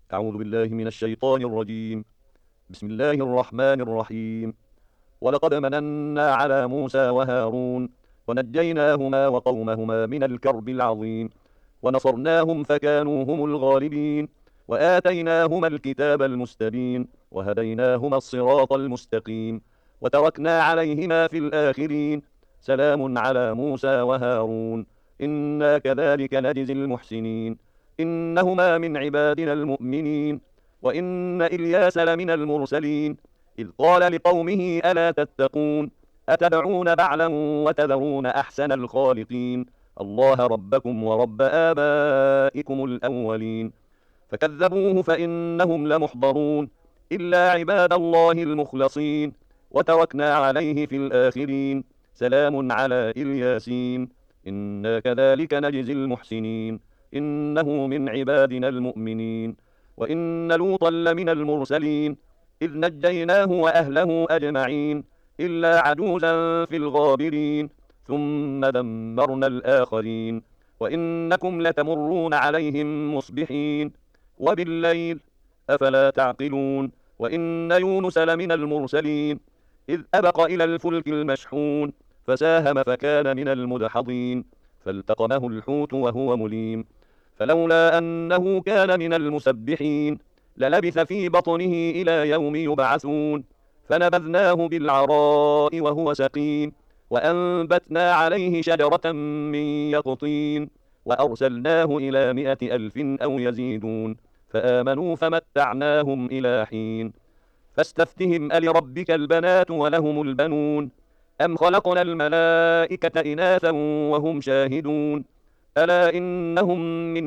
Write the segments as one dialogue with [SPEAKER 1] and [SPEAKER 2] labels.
[SPEAKER 1] أعوذ بالله من الشيطان الرجيم. بسم الله الرحمن الرحيم. ولقد مننا على موسى وهارون ونجيناهما وقومهما من الكرب العظيم ونصرناهم فكانوا هم الغالبين وآتيناهما الكتاب المستبين وهديناهما الصراط المستقيم وتركنا عليهما في الآخرين. سلام على موسى وهارون إنا كذلك نجزي المحسنين إنهما من عبادنا المؤمنين. وإن إلياس لمن المرسلين إذ قال لقومه ألا تتقون أتدعون بعلا وتذرون أحسن الخالقين الله ربكم ورب آبائكم الأولين. فكذبوه فإنهم لمحضرون إلا عباد الله المخلصين وتركنا عليه في الآخرين. سلام على إلياسين إنا كذلك نجزي المحسنين إنه من عبادنا المؤمنين. وإن لوطا لمن المرسلين إذ نجيناه وأهله أجمعين إلا عجوزا في الغابرين ثم دمرنا الآخرين. وإنكم لتمرون عليهم مصبحين وبالليل أفلا تعقلون. وإن يونس لمن المرسلين إذ أبق إلى الفلك المشحون فساهم فكان من المدحضين فالتقمه الحوت وهو مليم فلولا أنه كان من المسبحين للبث في بطنه إلى يوم يبعثون. فنبذناه بالعراء وهو سقيم وأنبتنا عليه شجرة من يقطين وأرسلناه إلى 100,000 أو يزيدون فآمنوا فمتعناهم إلى حين. فاستفتهم ألربك البنات ولهم البنون أم خلقنا الملائكة إناثا وهم شاهدون ألا إنهم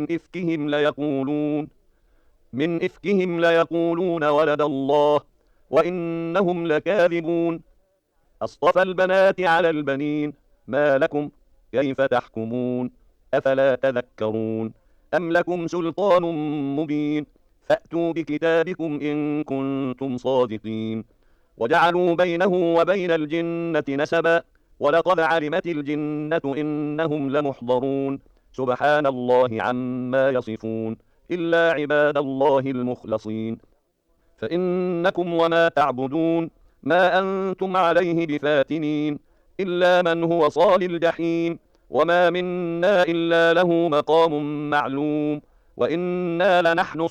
[SPEAKER 1] من إفكهم ليقولون ولد الله وإنهم لكاذبون. أصطفى البنات على البنين ما لكم كيف تحكمون أفلا تذكرون أم لكم سلطان مبين فأتوا بكتابكم إن كنتم صادقين. وجعلوا بينه وبين الجنة نسبا ولقد علمت الجنة إنهم لمحضرون سبحان الله عما يصفون إلا عباد الله المخلصين. فإنكم وما تعبدون ما أنتم عليه بفاتنين إلا من هو صال الجحيم وما منا إلا له مقام معلوم وإنا لنحن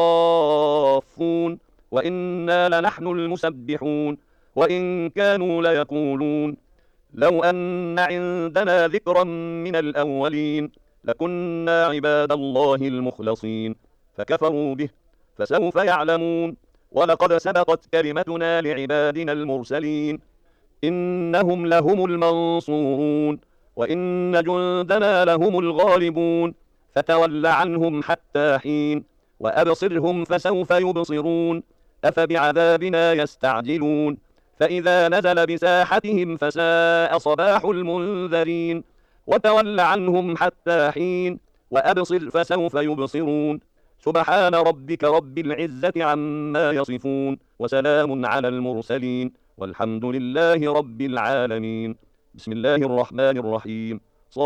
[SPEAKER 1] الصافون وإنا لنحن المسبحون. وإن كانوا ليقولون لو أن عندنا ذكرا من الأولين لكنا عباد الله المخلصين فكفروا به فسوف يعلمون. ولقد سبقت كلمتنا لعبادنا المرسلين إنهم لهم المنصورون وإن جندنا لهم الغالبون. فتول عنهم حتى حين وأبصرهم فسوف يبصرون أفبعذابنا يستعجلون فإذا نزل بساحتهم فساء صباح المنذرين. وتول عنهم حتى حين وأبصر فسوف يبصرون سبحان ربك رب العزة عما يصفون وسلام على المرسلين والحمد لله رب العالمين. بسم الله الرحمن الرحيم.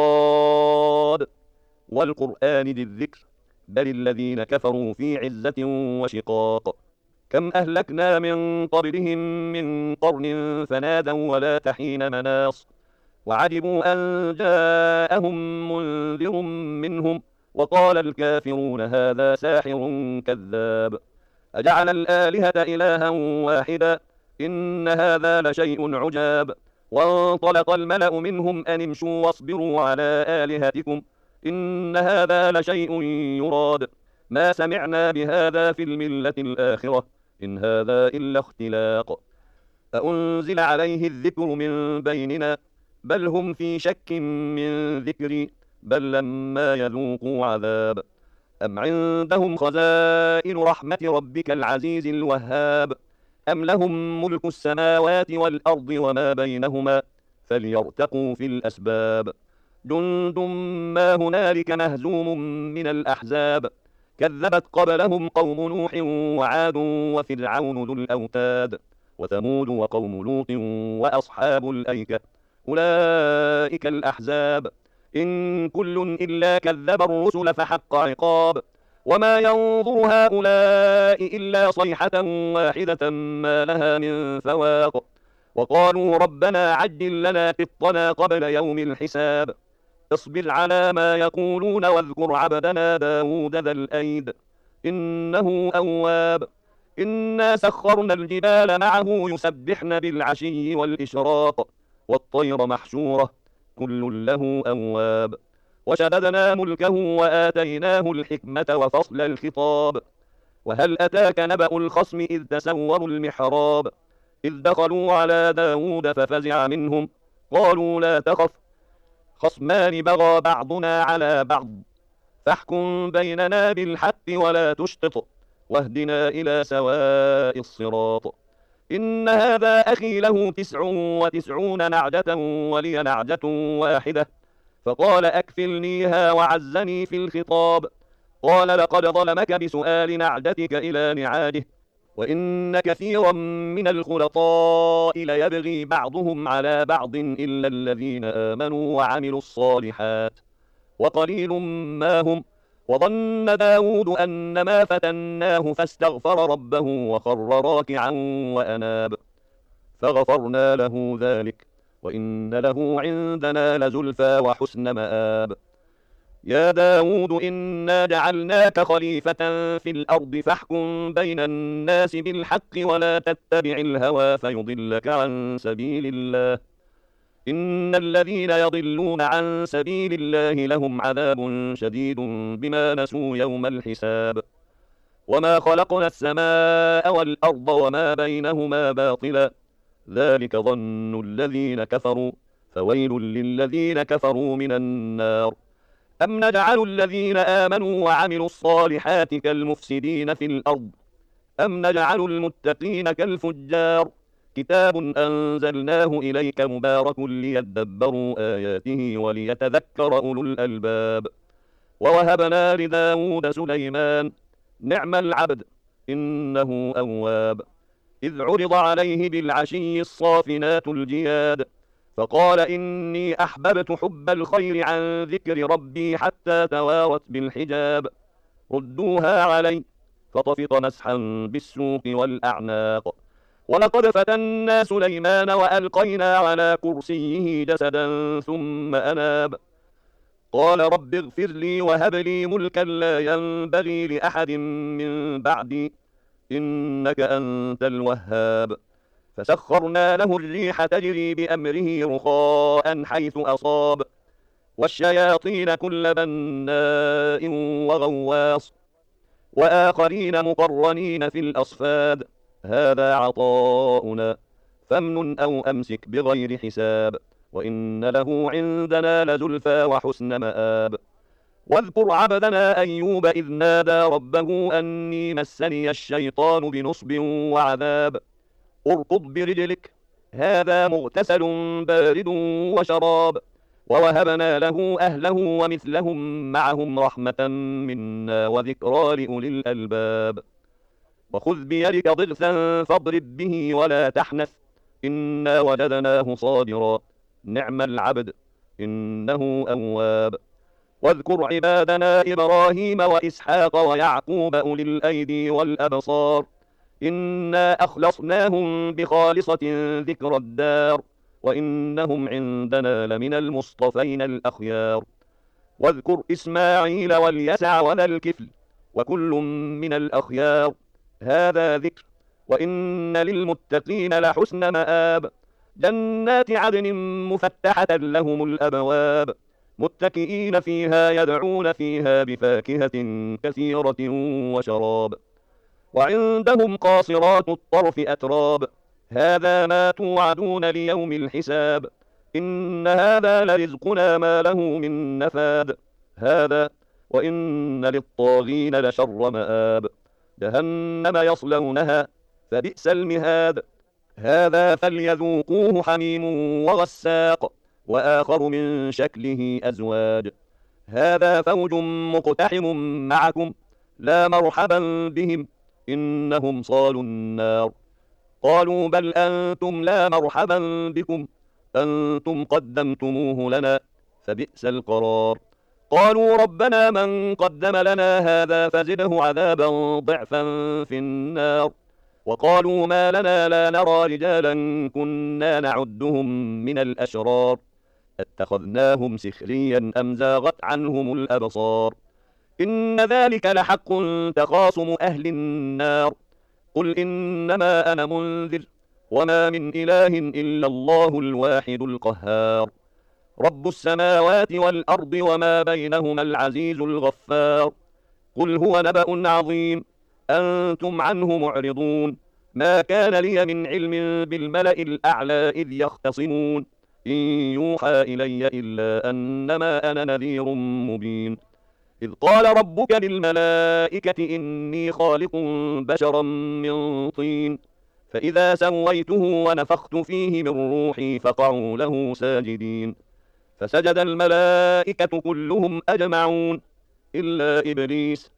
[SPEAKER 1] صاد والقرآن ذي الذكر بل الذين كفروا في عزة وشقاق. كم أهلكنا من قبلهم من قرن فنادوا ولا تحين مناص وعجبوا أن جاءهم منذر منهم وقال الكافرون هذا ساحر كذاب أجعل الآلهة إلها واحدا إن هذا لشيء عجاب. وانطلق الملأ منهم أن امشوا واصبروا على آلهتكم إن هذا لشيء يراد ما سمعنا بهذا في الملة الآخرة إن هذا إلا اختلاق أأنزل عليه الذكر من بيننا بل هم في شك من ذكري بل لما يذوقوا عذاب. أم عندهم خزائن رحمة ربك العزيز الوهاب أم لهم ملك السماوات والأرض وما بينهما فليرتقوا في الأسباب. جند ما هنالك مهزوم من الأحزاب كذبت قبلهم قوم نوح وعاد وفرعون ذو الأوتاد وثمود وقوم لوط وأصحاب الأيكة أولئك الأحزاب إن كل إلا كذب الرسل فحق عقاب. وما ينظر هؤلاء إلا صيحة واحدة ما لها من فواق وقالوا ربنا عجل لنا قطنا قبل يوم الحساب اصبر على ما يقولون واذكر عبدنا داود ذا الأيد إنه أواب إنا سخرنا الجبال معه يسبحن بالعشي والإشراق والطير محشورة كل له أواب وشددنا ملكه وآتيناه الحكمة وفصل الخطاب وهل أتاك نبأ الخصم إذ تسوروا المحراب إذ دخلوا على داود ففزع منهم قالوا لا تخف خصمان بغى بعضنا على بعض فاحكم بيننا بالحق ولا تشطط واهدنا إلى سواء الصراط إن هذا أخي له 99 نعجة ولي نعجة واحدة فقال أكفلنيها وعزني في الخطاب قال لقد ظلمك بسؤال نعجتك إلى نعاجه وإن كثيرا من الخلطاء ليبغي بعضهم على بعض إلا الذين آمنوا وعملوا الصالحات وقليل ما هم وظن داود أن ما فتناه فاستغفر ربه وخر راكعا وأناب فغفرنا له ذلك وإن له عندنا لزلفى وحسن مآب يا داود إنا جعلناك خليفة في الأرض فاحكم بين الناس بالحق ولا تتبع الهوى فيضلك عن سبيل الله إن الذين يضلون عن سبيل الله لهم عذاب شديد بما نسوا يوم الحساب وما خلقنا السماء والأرض وما بينهما باطلا ذلك ظن الذين كفروا فويل للذين كفروا من النار أم نجعل الذين آمنوا وعملوا الصالحات كالمفسدين في الأرض أم نجعل المتقين كالفجار كتاب أنزلناه إليك مبارك ليدبروا آياته وليتذكر أولو الألباب ووهبنا لداود سليمان نعم العبد إنه أواب إذ عرض عليه بالعشي الصافنات الجياد فقال إني أحببت حب الخير عن ذكر ربي حتى توارت بالحجاب ردوها علي فطفق مسحا بالسوق والأعناق ولقد فتنا سليمان وألقينا على كرسيه جسدا ثم أناب قال رب اغفر لي وهب لي ملكا لا ينبغي لأحد من بعدي إنك أنت الوهاب فسخرنا له الريح تجري بأمره رخاء حيث أصاب والشياطين كل بناء وغواص وآخرين مقرنين في الأصفاد هذا عطاؤنا فامنن أو أمسك بغير حساب وإن له عندنا لزلفى وحسن مآب واذكر عبدنا أيوب إذ نادى ربه أني مسني الشيطان بنصب وعذاب اركض برجلك هذا مغتسل بارد وشراب ووهبنا له أهله ومثلهم معهم رحمة منا وذكرى لأولي الألباب وخذ بيدك ضغثا فاضرب به ولا تحنث إنا وجدناه صابرا نعم العبد إنه أواب واذكر عبادنا إبراهيم وإسحاق ويعقوب أولي الأيدي والأبصار إنا أخلصناهم بخالصة ذكر الدار وإنهم عندنا لمن المصطفين الأخيار واذكر إسماعيل واليسع وذا الكفل وكل من الأخيار هذا ذكر وإن للمتقين لحسن مآب جنات عدن مفتحة لهم الأبواب متكئين فيها يدعون فيها بفاكهة كثيرة وشراب وعندهم قاصرات الطرف أتراب هذا ما توعدون ليوم الحساب إن هذا لرزقنا ما له من نفاد هذا وإن للطاغين لشر مآب جهنم يصلونها فبئس المهاد هذا فليذوقوه حميم وغساق وآخر من شكله أزواج هذا فوج مقتحم معكم لا مرحبا بهم إنهم صالوا النار قالوا بل أنتم لا مرحبا بكم أنتم قدمتموه لنا فبئس القرار قالوا ربنا من قدم لنا هذا فزده عذابا ضعفا في النار. وقالوا ما لنا لا نرى رجالا كنا نعدهم من الأشرار اتخذناهم سخريا أم زاغت عنهم الأبصار إن ذلك لحق تخاصم أهل النار قل إنما أنا منذر وما من إله إلا الله الواحد القهار رب السماوات والأرض وما بينهما العزيز الغفار قل هو نبأ عظيم أنتم عنه معرضون ما كان لي من علم بالملأ الأعلى إذ يختصمون إن يوحى إلي إلا أنما أنا نذير مبين إذ قال ربك للملائكة إني خالق بشرا من طين فإذا سويته ونفخت فيه من روحي فقعوا له ساجدين فسجد الملائكة كلهم أجمعون إلا إبليس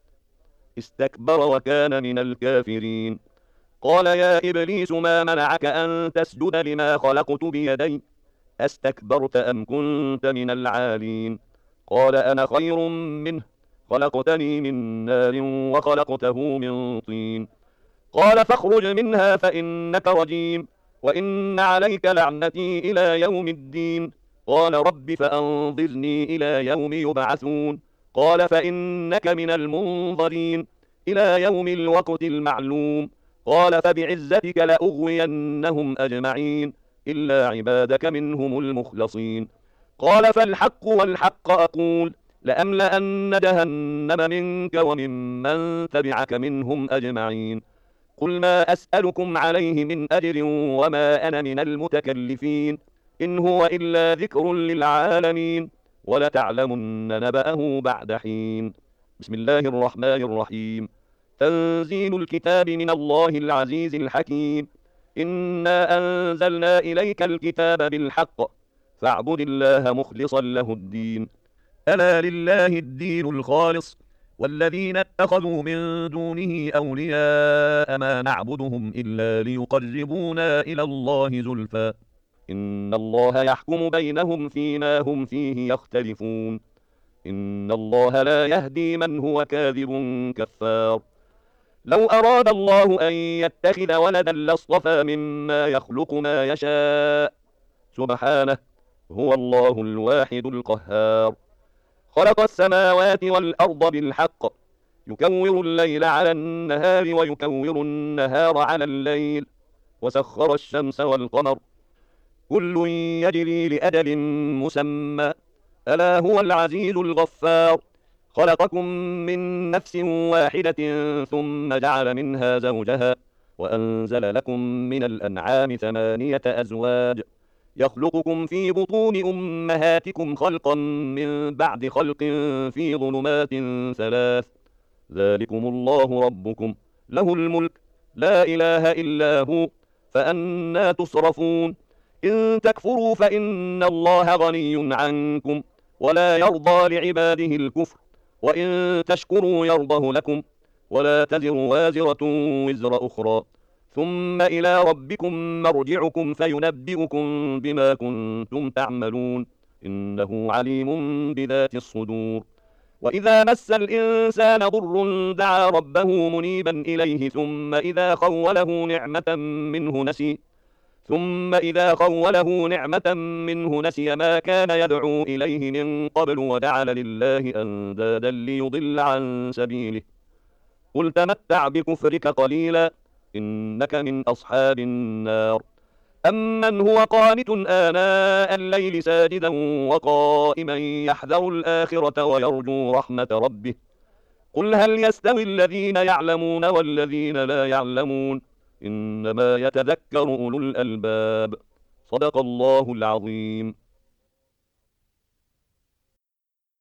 [SPEAKER 1] استكبر وكان من الكافرين قال يا إبليس ما منعك أن تسجد لما خلقت بيدي أستكبرت أم كنت من العالين قال أنا خير منه خلقتني من نار وخلقته من طين قال فاخرج منها فإنك رجيم وإن عليك لعنتي إلى يوم الدين قال رب فأنظرني إلى يوم يبعثون قال فإنك من المنظرين إلى يوم الوقت المعلوم قال فبعزتك لأغوينهم أجمعين إلا عبادك منهم المخلصين قال فالحق والحق أقول لأملأن جهنم منك وممن تبعك منهم أجمعين قل ما أسألكم عليه من أجر وما أنا من المتكلفين إن هو إلا ذكر للعالمين ولتعلمن نبأه بعد حين بسم الله الرحمن الرحيم تنزيل الكتاب من الله العزيز الحكيم إنا أنزلنا إليك الكتاب بالحق فاعبد الله مخلصا له الدين ألا لله الدين الخالص والذين اتخذوا من دونه أولياء ما نعبدهم إلا ليقربونا إلى الله زلفى إن الله يحكم بينهم فيما هم فيه يختلفون إن الله لا يهدي من هو كاذب كفار لو أراد الله أن يتخذ ولدا لاصطفى مما يخلق ما يشاء سبحانه هو الله الواحد القهار خلق السماوات والأرض بالحق يكور الليل على النهار ويكور النهار على الليل وسخر الشمس والقمر كل يجري لأجل مسمى ألا هو العزيز الغفار خلقكم من نفس واحدة ثم جعل منها زوجها وأنزل لكم من الأنعام 8 أزواج يخلقكم في بطون أمهاتكم خلقا من بعد خلق في ظلمات 3 ذلكم الله ربكم له الملك لا إله إلا هو فأنى تصرفون إن تكفروا فإن الله غني عنكم ولا يرضى لعباده الكفر وإن تشكروا يرضه لكم ولا تزر وازرة وزر أخرى ثم إلى ربكم مرجعكم فينبئكم بما كنتم تعملون إنه عليم بذات الصدور وإذا مس الإنسان ضر دعا ربه منيبا إليه ثم إذا خوله نعمة منه نسي ما كان يدعو إليه من قبل وجعل لله أندادا ليضل عن سبيله قل تمتع بكفرك قليلا إنك من أصحاب النار أمن هو قانت آناء الليل ساجدا وقائما يحذر الآخرة ويرجو رحمة ربه قل هل يستوي الذين يعلمون والذين لا يعلمون إنما يتذكر أولو الألباب صدق الله العظيم.